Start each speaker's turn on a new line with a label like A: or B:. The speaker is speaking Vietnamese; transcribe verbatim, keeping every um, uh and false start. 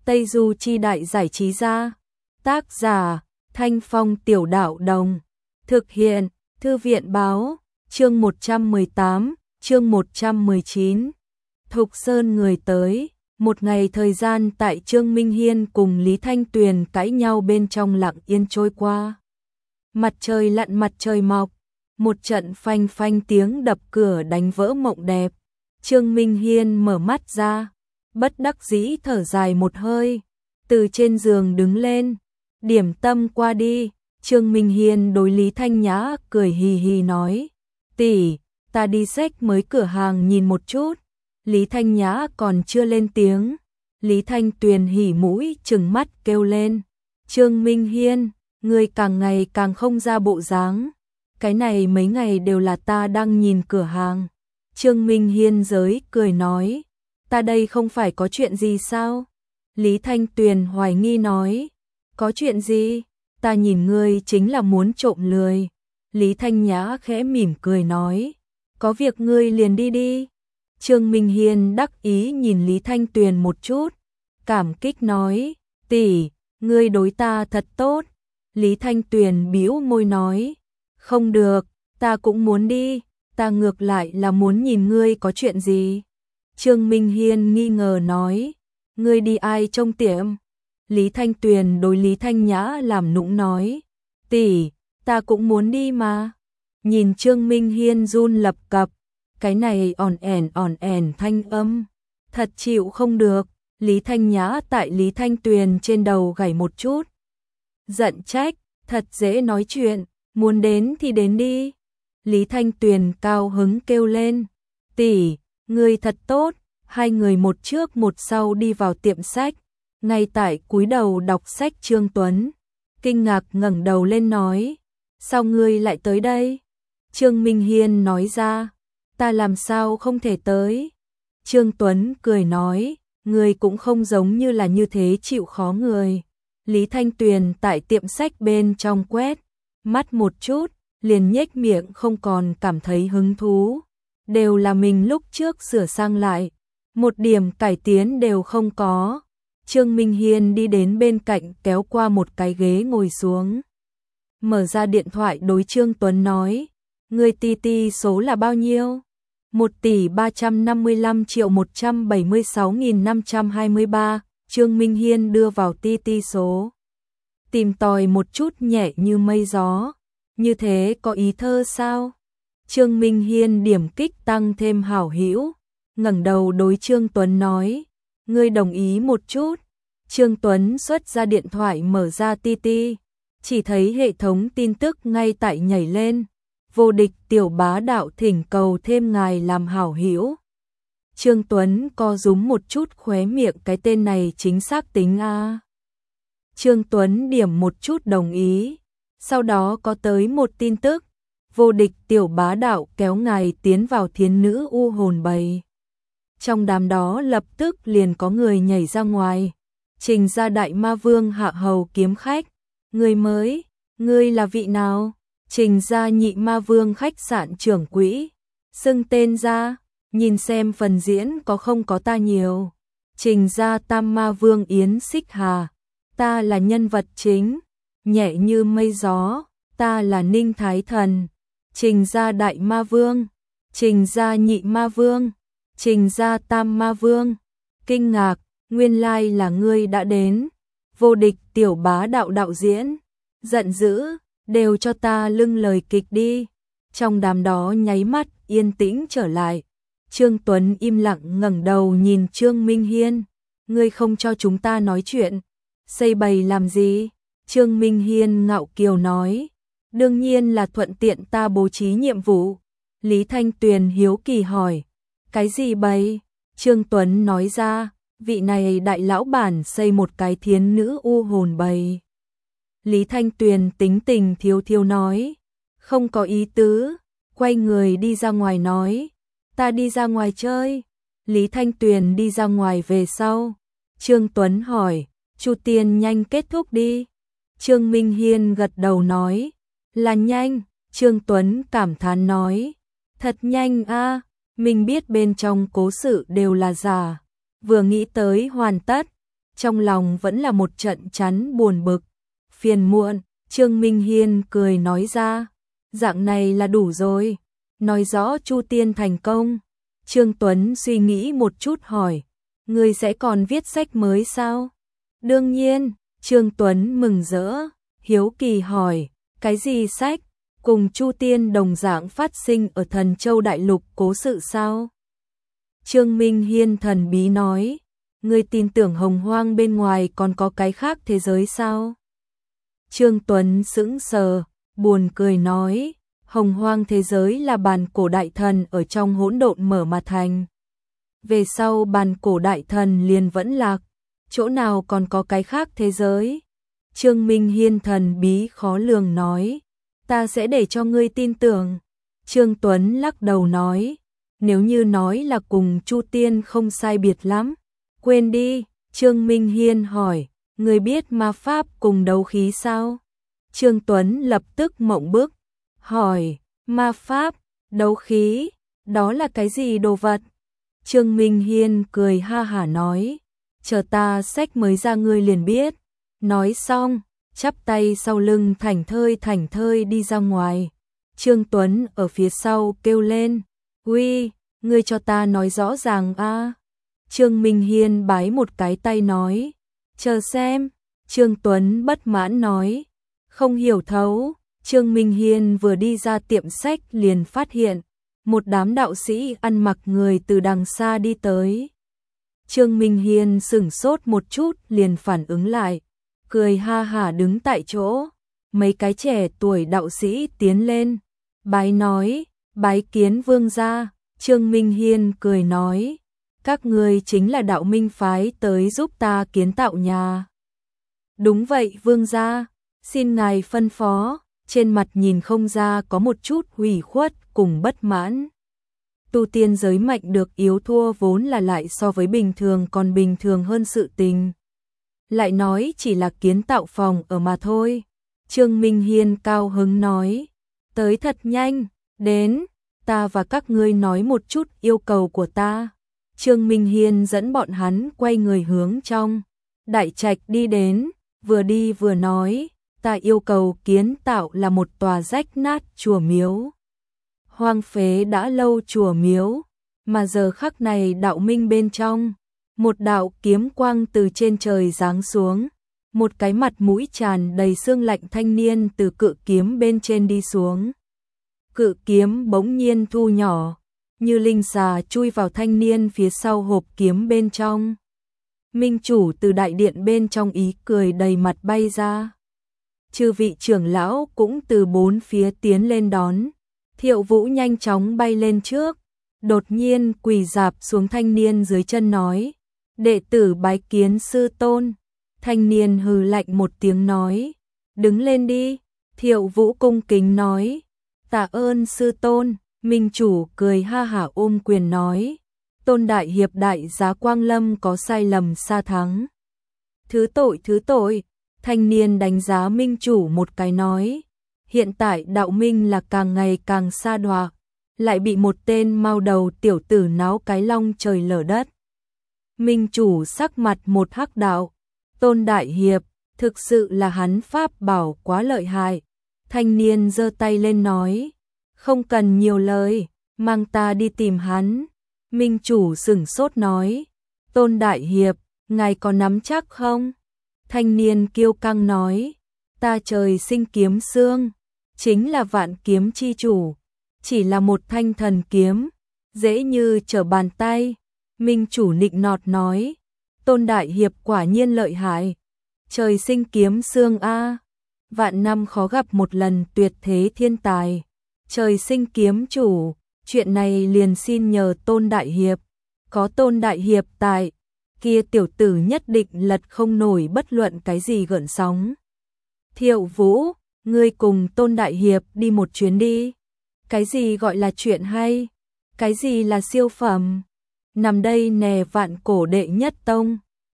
A: Tây Du Chi Đại Giải Trí Gia. Tác giả Thanh Phong Tiểu Đạo Đồng. Thực hiện Thư viện Báo. Chương một trăm mười tám, chương một trăm mười chín. Thục Sơn người tới. Một ngày thời gian tại Trương Minh Hiên cùng Lý Thanh Tuyền cãi nhau bên trong lặng yên trôi qua. Mặt trời lặn mặt trời mọc, một trận phanh phanh tiếng đập cửa đánh vỡ mộng đẹp. Trương Minh Hiên mở mắt ra, bất đắc dĩ thở dài một hơi, từ trên giường đứng lên, điểm tâm qua đi. Trương Minh Hiên đối Lý Thanh Nhã cười hì hì nói, tỷ, ta đi xách mới cửa hàng nhìn một chút. Lý Thanh Nhã còn chưa lên tiếng, Lý Thanh Tuyền hỉ mũi trừng mắt kêu lên, Trương Minh Hiên, ngươi càng ngày càng không ra bộ dáng, cái này mấy ngày đều là ta đang nhìn cửa hàng. Trương Minh Hiên giới cười nói, ta đây không phải có chuyện gì sao? Lý Thanh Tuyền hoài nghi nói, có chuyện gì? Ta nhìn ngươi chính là muốn trộm lười. Lý Thanh Nhã khẽ mỉm cười nói, có việc ngươi liền đi đi. Trương Minh Hiên đắc ý nhìn Lý Thanh Tuyền một chút, cảm kích nói, tỷ, ngươi đối ta thật tốt. Lý Thanh Tuyền bĩu môi nói, không được, ta cũng muốn đi, ta ngược lại là muốn nhìn ngươi có chuyện gì. Trương Minh Hiên nghi ngờ nói, ngươi đi ai trông tiệm? Lý Thanh Tuyền đối Lý Thanh Nhã làm nũng nói, tỷ, ta cũng muốn đi mà. Nhìn Trương Minh Hiên run lập cập, cái này ỏn ẻn ỏn ẻn thanh âm, thật chịu không được. Lý Thanh Nhã tại Lý Thanh Tuyền trên đầu gảy một chút, giận trách, thật dễ nói chuyện, muốn đến thì đến đi. Lý Thanh Tuyền cao hứng kêu lên, tỷ, ngươi thật tốt. Hai người một trước một sau đi vào tiệm sách, ngay tại cúi đầu đọc sách Trương Tuấn kinh ngạc ngẩng đầu lên nói, sao ngươi lại tới đây? Trương Minh Hiên nói ra, ta làm sao không thể tới? Trương Tuấn cười nói, ngươi cũng không giống như là như thế chịu khó người. Lý Thanh Tuyền tại tiệm sách bên trong quét mắt một chút, liền nhếch miệng không còn cảm thấy hứng thú. Đều là mình lúc trước sửa sang lại, một điểm cải tiến đều không có. Trương Minh Hiên đi đến bên cạnh kéo qua một cái ghế ngồi xuống. Mở ra điện thoại đối Trương Tuấn nói, người ti ti số là bao nhiêu? một tỷ ba trăm năm mươi lăm triệu một trăm bảy mươi sáu nghìn năm trăm hai mươi ba. Trương Minh Hiên đưa vào ti ti số. Tìm tòi một chút nhẹ như mây gió. Như thế có ý thơ sao? Trương Minh Hiên điểm kích tăng thêm hảo hữu, ngẩng đầu đối Trương Tuấn nói, ngươi đồng ý một chút. Trương Tuấn xuất ra điện thoại mở ra ti ti, chỉ thấy hệ thống tin tức ngay tại nhảy lên, vô địch tiểu bá đạo thỉnh cầu thêm ngài làm hảo hữu. Trương Tuấn co rúm một chút khóe miệng, cái tên này chính xác tính a. Trương Tuấn điểm một chút đồng ý, sau đó có tới một tin tức, vô địch tiểu bá đạo kéo ngài tiến vào thiến nữ u hồn bầy. Trong đám đó lập tức liền có người nhảy ra ngoài, Trình ra đại ma vương hạ hầu kiếm khách. Người mới, ngươi là vị nào? Trình ra nhị ma vương khách sạn trưởng quỹ, xưng tên ra, nhìn xem phần diễn có không có ta nhiều. Trình ra tam ma vương Yến Xích Hà, ta là nhân vật chính. Nhẹ như mây gió, ta là Ninh Thái Thần. Trình ra đại ma vương, trình ra nhị ma vương, trình ra tam ma vương. Kinh ngạc, nguyên lai là ngươi đã đến. Vô địch tiểu bá đạo đạo diễn, giận dữ, đều cho ta lưng lời kịch đi. Trong đám đó nháy mắt yên tĩnh trở lại. Trương Tuấn im lặng ngẩng đầu nhìn Trương Minh Hiên, ngươi không cho chúng ta nói chuyện, xây bày làm gì? Trương Minh Hiên ngạo kiều nói, đương nhiên là thuận tiện ta bố trí nhiệm vụ. Lý Thanh Tuyền hiếu kỳ hỏi, cái gì bày? Trương Tuấn nói ra, vị này đại lão bản xây một cái thiến nữ u hồn bày. Lý Thanh Tuyền tính tình thiếu thiếu nói, không có ý tứ, quay người đi ra ngoài nói, ta đi ra ngoài chơi. Lý Thanh Tuyền đi ra ngoài về sau, Trương Tuấn hỏi, Chu Tiên nhanh kết thúc đi. Trương Minh Hiên gật đầu nói, là nhanh. Trương Tuấn cảm thán nói, thật nhanh a, mình biết bên trong cố sự đều là giả, vừa nghĩ tới hoàn tất, trong lòng vẫn là một trận chán buồn bực, phiền muộn. Trương Minh Hiên cười nói ra, dạng này là đủ rồi, nói rõ Chu Tiên thành công. Trương Tuấn suy nghĩ một chút hỏi, ngươi sẽ còn viết sách mới sao? Đương nhiên, Trương Tuấn mừng rỡ, hiếu kỳ hỏi, cái gì sách? Cùng Chu Tiên đồng dạng phát sinh ở Thần Châu Đại Lục cố sự sao? Trương Minh Hiên thần bí nói, ngươi tin tưởng Hồng Hoang bên ngoài còn có cái khác thế giới sao? Trương Tuấn sững sờ, buồn cười nói, Hồng Hoang thế giới là bàn cổ đại thần ở trong hỗn độn mở mà thành. Về sau bàn cổ đại thần liền vẫn lạc, chỗ nào còn có cái khác thế giới? Trương Minh Hiên thần bí khó lường nói, ta sẽ để cho ngươi tin tưởng. Trương Tuấn lắc đầu nói, nếu như nói là cùng Chu Tiên không sai biệt lắm, quên đi. Trương Minh Hiên hỏi, ngươi biết ma pháp cùng đấu khí sao? Trương Tuấn lập tức mộng bức, hỏi, ma pháp, đấu khí, đó là cái gì đồ vật? Trương Minh Hiên cười ha hả nói, chờ ta sách mới ra ngươi liền biết. Nói xong, chắp tay sau lưng thảnh thơi thảnh thơi đi ra ngoài. Trương Tuấn ở phía sau kêu lên, uy, ngươi cho ta nói rõ ràng a. Trương Minh Hiên bái một cái tay nói, chờ xem. Trương Tuấn bất mãn nói, không hiểu thấu. Trương Minh Hiên vừa đi ra tiệm sách liền phát hiện, một đám đạo sĩ ăn mặc người từ đằng xa đi tới. Trương Minh Hiên sửng sốt một chút liền phản ứng lại, cười ha hả đứng tại chỗ. Mấy cái trẻ tuổi đạo sĩ tiến lên, bái nói, bái kiến vương gia. Trương Minh Hiên cười nói, các ngươi chính là đạo minh phái tới giúp ta kiến tạo nhà. Đúng vậy vương gia, xin ngài phân phó. Trên mặt nhìn không ra có một chút hủy khuất cùng bất mãn. Tu tiên giới mạnh được yếu thua vốn là lại so với bình thường còn bình thường hơn sự tình. Lại nói chỉ là kiến tạo phòng ở mà thôi. Trương Minh Hiên cao hứng nói, tới thật nhanh, đến, ta và các ngươi nói một chút yêu cầu của ta. Trương Minh Hiên dẫn bọn hắn quay người hướng trong đại trạch đi đến, vừa đi vừa nói, ta yêu cầu kiến tạo là một tòa rách nát chùa miếu. Hoang phế đã lâu chùa miếu, mà giờ khắc này đạo minh bên trong, một đạo kiếm quang từ trên trời giáng xuống, một cái mặt mũi tràn đầy sương lạnh thanh niên từ cự kiếm bên trên đi xuống. Cự kiếm bỗng nhiên thu nhỏ, như linh xà chui vào thanh niên phía sau hộp kiếm bên trong. Minh chủ từ đại điện bên trong ý cười đầy mặt bay ra. Chư vị trưởng lão cũng từ bốn phía tiến lên đón. Thiệu Vũ nhanh chóng bay lên trước, đột nhiên quỳ rạp xuống thanh niên dưới chân nói, đệ tử bái kiến sư tôn. Thanh niên hừ lạnh một tiếng nói, đứng lên đi. Thiệu Vũ cung kính nói, tạ ơn sư tôn. Minh chủ cười ha hả ôm quyền nói, Tôn đại hiệp đại giá Quang Lâm có sai lầm xa thắng. Thứ tội thứ tội. Thanh niên đánh giá minh chủ một cái nói, hiện tại đạo minh là càng ngày càng xa đọa, lại bị một tên mao đầu tiểu tử náo cái long trời lở đất. Minh chủ sắc mặt một hắc đạo, Tôn đại hiệp, thực sự là hắn pháp bảo quá lợi hại. Thanh niên giơ tay lên nói, không cần nhiều lời, mang ta đi tìm hắn. Minh chủ sửng sốt nói, Tôn đại hiệp, ngài có nắm chắc không? Thanh niên kiêu căng nói, ta trời sinh kiếm xương, chính là vạn kiếm chi chủ, chỉ là một thanh thần kiếm, dễ như trở bàn tay. Minh chủ nịnh nọt nói, Tôn đại hiệp quả nhiên lợi hại, trời sinh kiếm xương a, vạn năm khó gặp một lần tuyệt thế thiên tài, trời sinh kiếm chủ, chuyện này liền xin nhờ Tôn đại hiệp, có Tôn đại hiệp tại, kia tiểu tử nhất định lật không nổi bất luận cái gì gợn sóng. Thiệu Vũ, ngươi cùng Tôn đại hiệp đi một chuyến đi. Cái gì gọi là chuyện hay? Cái gì là siêu phẩm? Nằm đây nè vạn cổ đệ nhất tông.